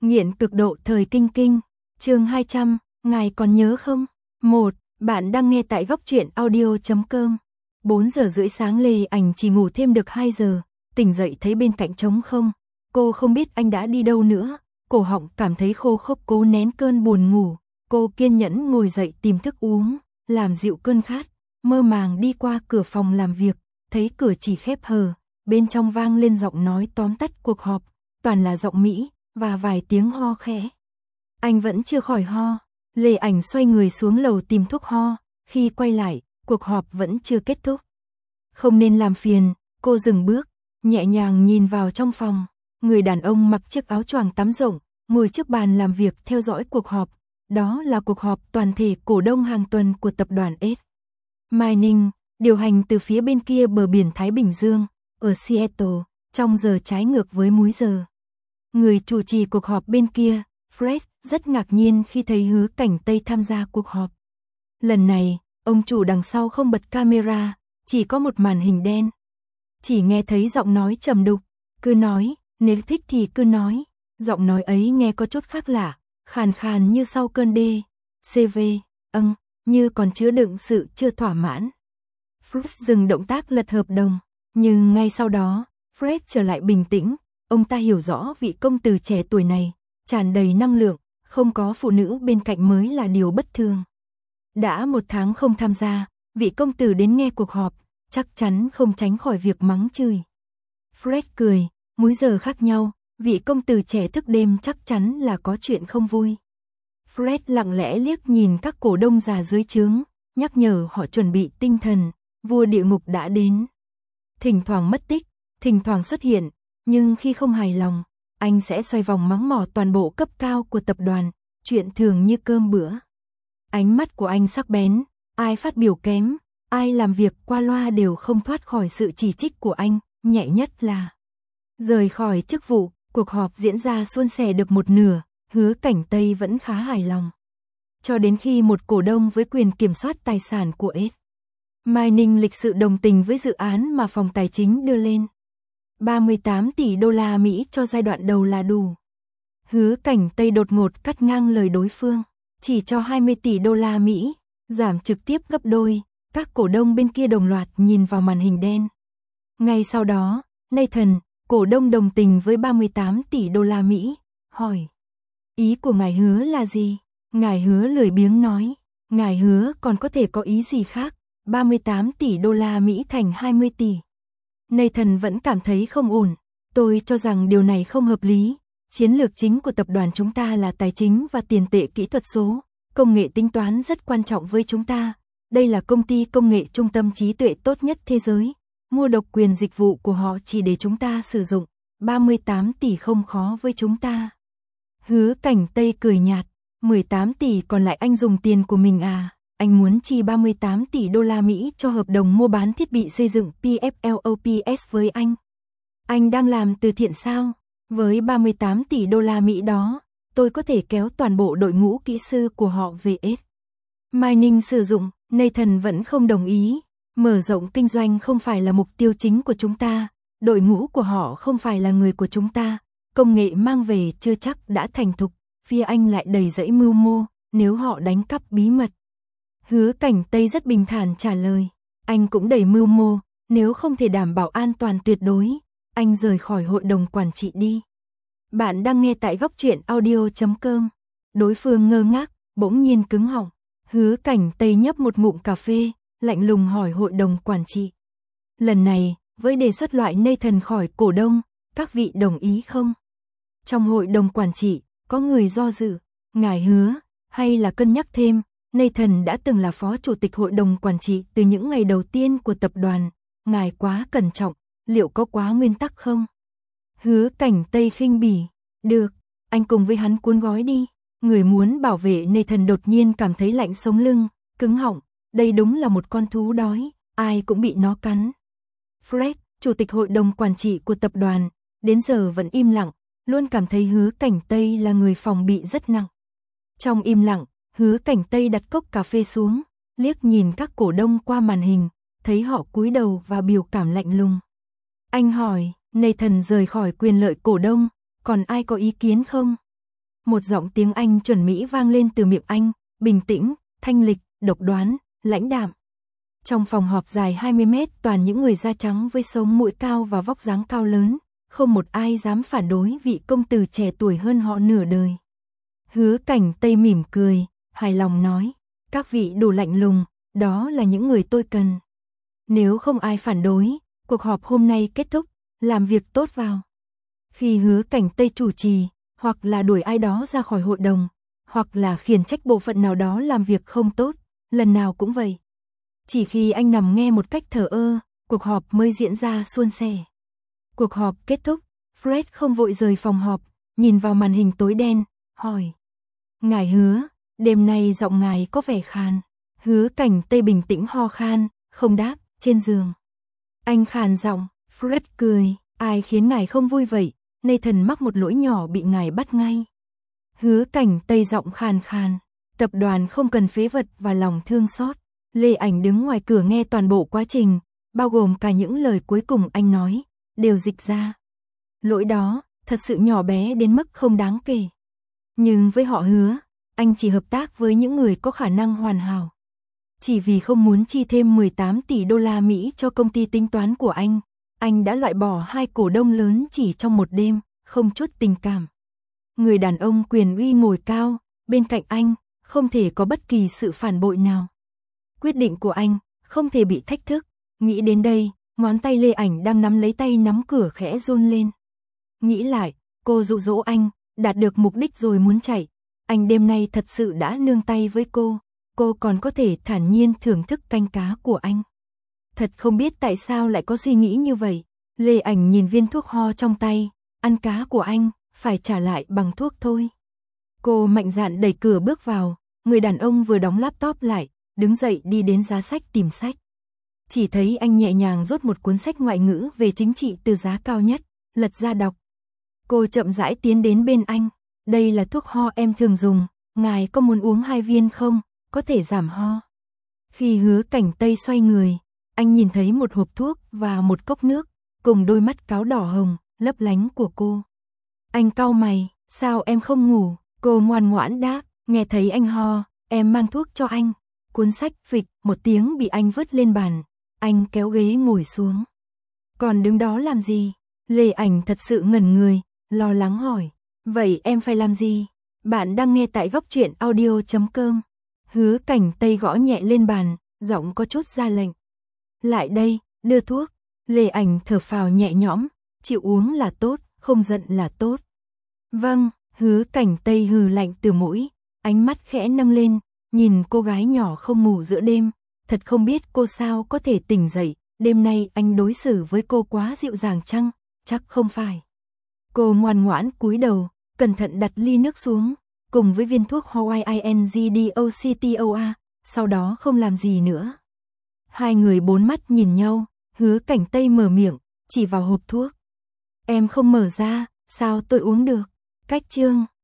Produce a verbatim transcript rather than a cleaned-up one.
Nghiện cực độ thời kinh kinh, chương hai trăm, ngài còn nhớ không? một. Bạn đang nghe tại góc truyện audio chấm com. bốn giờ rưỡi sáng Lê Ảnh chỉ ngủ thêm được hai giờ, tỉnh dậy thấy bên cạnh trống không. Cô không biết anh đã đi đâu nữa, cổ họng cảm thấy khô khốc cố nén cơn buồn ngủ. Cô kiên nhẫn ngồi dậy tìm thức uống, làm dịu cơn khát, mơ màng đi qua cửa phòng làm việc, thấy cửa chỉ khép hờ, bên trong vang lên giọng nói tóm tắt cuộc họp, toàn là giọng Mỹ và vài tiếng ho khẽ. Anh vẫn chưa khỏi ho, Lê Ảnh xoay người xuống lầu tìm thuốc ho, khi quay lại, cuộc họp vẫn chưa kết thúc. Không nên làm phiền, cô dừng bước, nhẹ nhàng nhìn vào trong phòng, người đàn ông mặc chiếc áo choàng tắm rộng, ngồi trước bàn làm việc theo dõi cuộc họp. Đó là cuộc họp toàn thể cổ đông hàng tuần của tập đoàn S. Mining, điều hành từ phía bên kia bờ biển Thái Bình Dương, ở Seattle, trong giờ trái ngược với múi giờ. Người chủ trì cuộc họp bên kia, Fred, rất ngạc nhiên khi thấy Hứa Cảnh Tây tham gia cuộc họp. Lần này, ông chủ đằng sau không bật camera, chỉ có một màn hình đen. Chỉ nghe thấy giọng nói trầm đục, cứ nói, nếu thích thì cứ nói. Giọng nói ấy nghe có chút khác lạ, khàn khàn như sau cơn đê, xê vê, âng, như còn chứa đựng sự chưa thỏa mãn. Fred dừng động tác lật hợp đồng, nhưng ngay sau đó, Fred trở lại bình tĩnh, ông ta hiểu rõ vị công tử trẻ tuổi này, tràn đầy năng lượng, không có phụ nữ bên cạnh mới là điều bất thường. Đã một tháng không tham gia, vị công tử đến nghe cuộc họp, chắc chắn không tránh khỏi việc mắng chửi. Fred cười, múi giờ khác nhau, vị công tử trẻ thức đêm chắc chắn là có chuyện không vui. Fred lặng lẽ liếc nhìn các cổ đông già dưới trướng, nhắc nhở họ chuẩn bị tinh thần, vua địa ngục đã đến. Thỉnh thoảng mất tích, thỉnh thoảng xuất hiện, nhưng khi không hài lòng, anh sẽ xoay vòng mắng mỏ toàn bộ cấp cao của tập đoàn, chuyện thường như cơm bữa. Ánh mắt của anh sắc bén, ai phát biểu kém, ai làm việc qua loa đều không thoát khỏi sự chỉ trích của anh, nhẹ nhất là rời khỏi chức vụ. Cuộc họp diễn ra suôn sẻ được một nửa, Hứa Cảnh Tây vẫn khá hài lòng. Cho đến khi một cổ đông với quyền kiểm soát tài sản của S. Mining lịch sự đồng tình với dự án mà phòng tài chính đưa lên. ba mươi tám tỷ đô la Mỹ cho giai đoạn đầu là đủ. Hứa Cảnh Tây đột ngột cắt ngang lời đối phương, chỉ cho hai mươi tỷ đô la Mỹ, giảm trực tiếp gấp đôi. Các cổ đông bên kia đồng loạt nhìn vào màn hình đen. Ngay sau đó, Nathan, cổ đông đồng tình với ba mươi tám tỷ đô la Mỹ, hỏi. Ý của ngài Hứa là gì? Ngài Hứa lười biếng nói. Ngài Hứa còn có thể có ý gì khác? ba mươi tám tỷ đô la Mỹ thành hai mươi tỷ. Nathan vẫn cảm thấy không ổn. Tôi cho rằng điều này không hợp lý. Chiến lược chính của tập đoàn chúng ta là tài chính và tiền tệ kỹ thuật số. Công nghệ tính toán rất quan trọng với chúng ta. Đây là công ty công nghệ trung tâm trí tuệ tốt nhất thế giới. Mua độc quyền dịch vụ của họ chỉ để chúng ta sử dụng, ba mươi tám tỷ không khó với chúng ta. Hứa Cảnh Tây cười nhạt, mười tám tỷ còn lại anh dùng tiền của mình à, anh muốn chi ba mươi tám tỷ đô la Mỹ cho hợp đồng mua bán thiết bị xây dựng pê ép lờ o pê ét với anh. Anh đang làm từ thiện sao? Với ba mươi tám tỷ đô la Mỹ đó, tôi có thể kéo toàn bộ đội ngũ kỹ sư của họ về S. Mining sử dụng, Nathan vẫn không đồng ý. Mở rộng kinh doanh không phải là mục tiêu chính của chúng ta, đội ngũ của họ không phải là người của chúng ta, công nghệ mang về chưa chắc đã thành thục, phía anh lại đầy rẫy mưu mô, nếu họ đánh cắp bí mật. Hứa Cảnh Tây rất bình thản trả lời, anh cũng đầy mưu mô, nếu không thể đảm bảo an toàn tuyệt đối, anh rời khỏi hội đồng quản trị đi. Bạn đang nghe tại góc truyện audio chấm com. Đối phương ngơ ngác, bỗng nhiên cứng họng. Hứa Cảnh Tây nhấp một ngụm cà phê, lạnh lùng hỏi hội đồng quản trị. Lần này, với đề xuất loại Nathan khỏi cổ đông, các vị đồng ý không? Trong hội đồng quản trị, có người do dự, ngài Hứa, hay là cân nhắc thêm, Nathan đã từng là phó chủ tịch hội đồng quản trị từ những ngày đầu tiên của tập đoàn, ngài quá cẩn trọng, liệu có quá nguyên tắc không? Hứa Cảnh Tây khinh bỉ, được, anh cùng với hắn cuốn gói đi. Người muốn bảo vệ Nathan đột nhiên cảm thấy lạnh sống lưng, cứng họng. Đây đúng là một con thú đói, ai cũng bị nó cắn. Fred, chủ tịch hội đồng quản trị của tập đoàn, đến giờ vẫn im lặng, luôn cảm thấy Hứa Cảnh Tây là người phòng bị rất nặng. Trong im lặng, Hứa Cảnh Tây đặt cốc cà phê xuống, liếc nhìn các cổ đông qua màn hình, thấy họ cúi đầu và biểu cảm lạnh lùng. Anh hỏi, Nathan rời khỏi quyền lợi cổ đông, còn ai có ý kiến không? Một giọng tiếng Anh chuẩn mỹ vang lên từ miệng anh, bình tĩnh, thanh lịch, độc đoán, lãnh đạm. Trong phòng họp dài hai mươi mét toàn những người da trắng với sống mũi cao và vóc dáng cao lớn, không một ai dám phản đối vị công tử trẻ tuổi hơn họ nửa đời. Hứa Cảnh Tây mỉm cười, hài lòng nói, các vị đủ lạnh lùng, đó là những người tôi cần. Nếu không ai phản đối, cuộc họp hôm nay kết thúc, làm việc tốt vào. Khi Hứa Cảnh Tây chủ trì, hoặc là đuổi ai đó ra khỏi hội đồng, hoặc là khiển trách bộ phận nào đó làm việc không tốt, lần nào cũng vậy. Chỉ khi anh nằm nghe một cách thờ ơ, cuộc họp mới diễn ra suôn sẻ. Cuộc họp kết thúc, Fred không vội rời phòng họp, nhìn vào màn hình tối đen, hỏi. Ngài Hứa, đêm nay giọng ngài có vẻ khàn. Hứa Cảnh Tây bình tĩnh ho khan, không đáp, trên giường. Anh khàn giọng, Fred cười, ai khiến ngài không vui vậy, Nathan mắc một lỗi nhỏ bị ngài bắt ngay. Hứa Cảnh Tây giọng khàn khàn, tập đoàn không cần phế vật và lòng thương xót. Lê Ảnh đứng ngoài cửa nghe toàn bộ quá trình, bao gồm cả những lời cuối cùng anh nói, đều dịch ra. Lỗi đó, thật sự nhỏ bé đến mức không đáng kể. Nhưng với họ Hứa, anh chỉ hợp tác với những người có khả năng hoàn hảo. Chỉ vì không muốn chi thêm mười tám tỷ đô la Mỹ cho công ty tính toán của anh, anh đã loại bỏ hai cổ đông lớn chỉ trong một đêm, không chút tình cảm. Người đàn ông quyền uy ngồi cao, bên cạnh anh, không thể có bất kỳ sự phản bội nào. Quyết định của anh, không thể bị thách thức. Nghĩ đến đây, ngón tay Lê Ảnh đang nắm lấy tay nắm cửa khẽ run lên. Nghĩ lại, cô dụ dỗ anh, đạt được mục đích rồi muốn chạy. Anh đêm nay thật sự đã nương tay với cô, cô còn có thể thản nhiên thưởng thức canh cá của anh. Thật không biết tại sao lại có suy nghĩ như vậy. Lê Ảnh nhìn viên thuốc ho trong tay, ăn cá của anh, phải trả lại bằng thuốc thôi. Cô mạnh dạn đẩy cửa bước vào, người đàn ông vừa đóng laptop lại, đứng dậy đi đến giá sách tìm sách. Chỉ thấy anh nhẹ nhàng rút một cuốn sách ngoại ngữ về chính trị từ giá cao nhất, lật ra đọc. Cô chậm rãi tiến đến bên anh, đây là thuốc ho em thường dùng, ngài có muốn uống hai viên không, có thể giảm ho. Khi Hứa Cảnh Tây xoay người, anh nhìn thấy một hộp thuốc và một cốc nước, cùng đôi mắt cáo đỏ hồng, lấp lánh của cô. Anh cau mày, sao em không ngủ? Cô ngoan ngoãn đáp, nghe thấy anh ho, em mang thuốc cho anh. Cuốn sách phịch một tiếng bị anh vứt lên bàn, anh kéo ghế ngồi xuống. Còn đứng đó làm gì? Lê Ảnh thật sự ngẩn người, lo lắng hỏi. Vậy em phải làm gì? Bạn đang nghe tại góc truyện audio chấm com. Hứa Cảnh Tây gõ nhẹ lên bàn, giọng có chút ra lệnh. Lại đây, đưa thuốc. Lê Ảnh thở phào nhẹ nhõm, chịu uống là tốt, không giận là tốt. Vâng, Hứa Cảnh Tây hừ lạnh từ mũi, ánh mắt khẽ nâng lên, nhìn cô gái nhỏ không ngủ giữa đêm, thật không biết cô sao có thể tỉnh dậy, đêm nay anh đối xử với cô quá dịu dàng chăng, chắc không phải. Cô ngoan ngoãn cúi đầu, cẩn thận đặt ly nước xuống, cùng với viên thuốc Hawaii Ingdoctoa, sau đó không làm gì nữa. Hai người bốn mắt nhìn nhau, Hứa Cảnh Tây mở miệng, chỉ vào hộp thuốc. Em không mở ra, sao tôi uống được? Cách chương